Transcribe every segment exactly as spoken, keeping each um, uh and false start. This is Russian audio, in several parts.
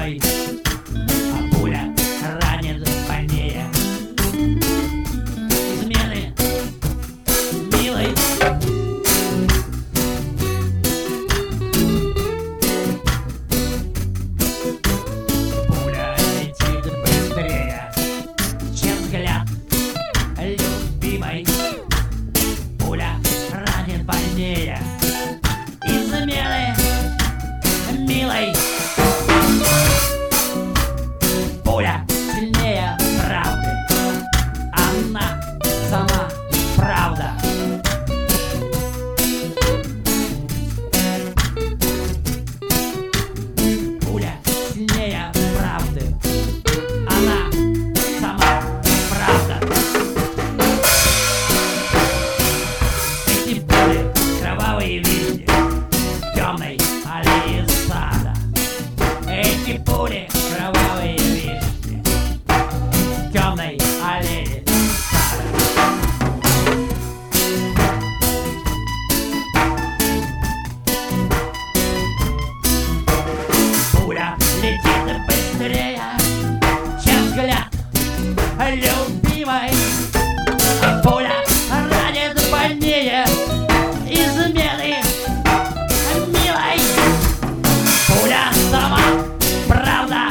любимой, а пуля ранит больнее. Измены милой. Пуля летит быстрее, чем взгляд любимой. Пуля ранит больнее. Измены милой. Пуля сильнее правды, она сама правда. Пуля сильнее правды, она сама правда. Эти пули кровавые вишни в темной аллее сада. Эти пули кровавые вишни в темной аллее сада. Пуля летит быстрее, чем взгляд любимой. Пуля ранит больнее. Измены милой. Пуля сама правда.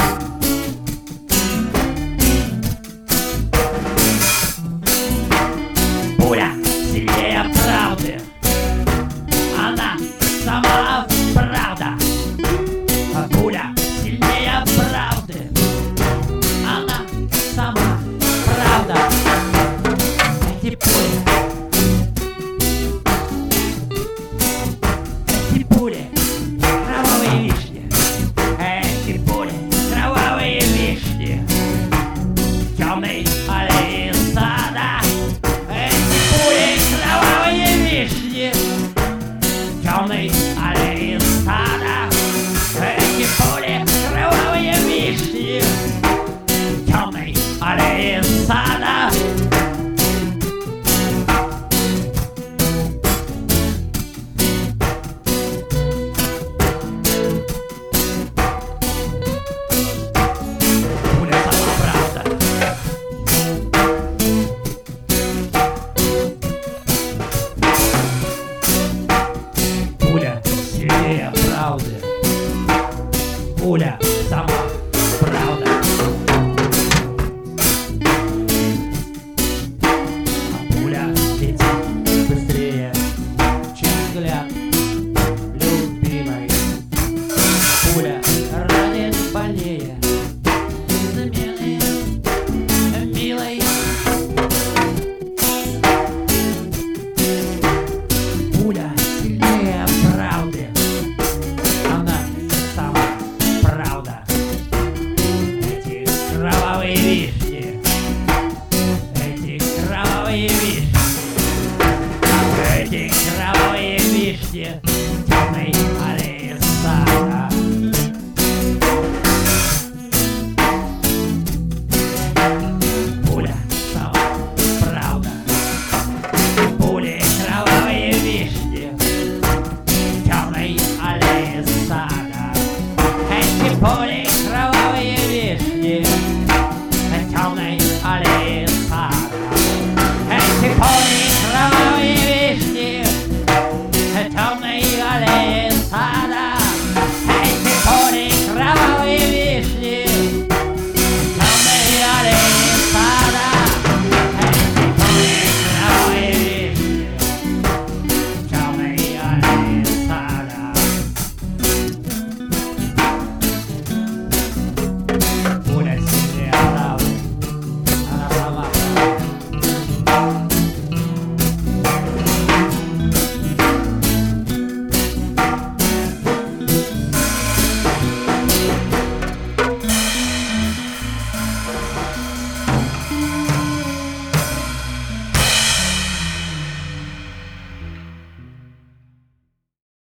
Пуля сильнее правды, она сама правда. Пуля сильнее правды, она сама правда. Эти пули, эти пули кровавые вишни. Эти пули кровавые вишни в темной аллее сада. Эти пули кровавые вишни в темной аллее сада. Эти пули кровавые вишни в темной аллее сада. Пуля сама правда. Пуля сильнее правды, пуля сама правда. А пуля летит быстрее, чем взгляд любимой. Пуля ранит больнее. Измены милой. Пуля сильнее правды, она сама правда. Эти кровавые вишни, эти кровавые вишни, эти кровавые вишни в темной аллее сада. Пуля сама правда. Пули кровавые вишни в темной аллее сада. Эти пули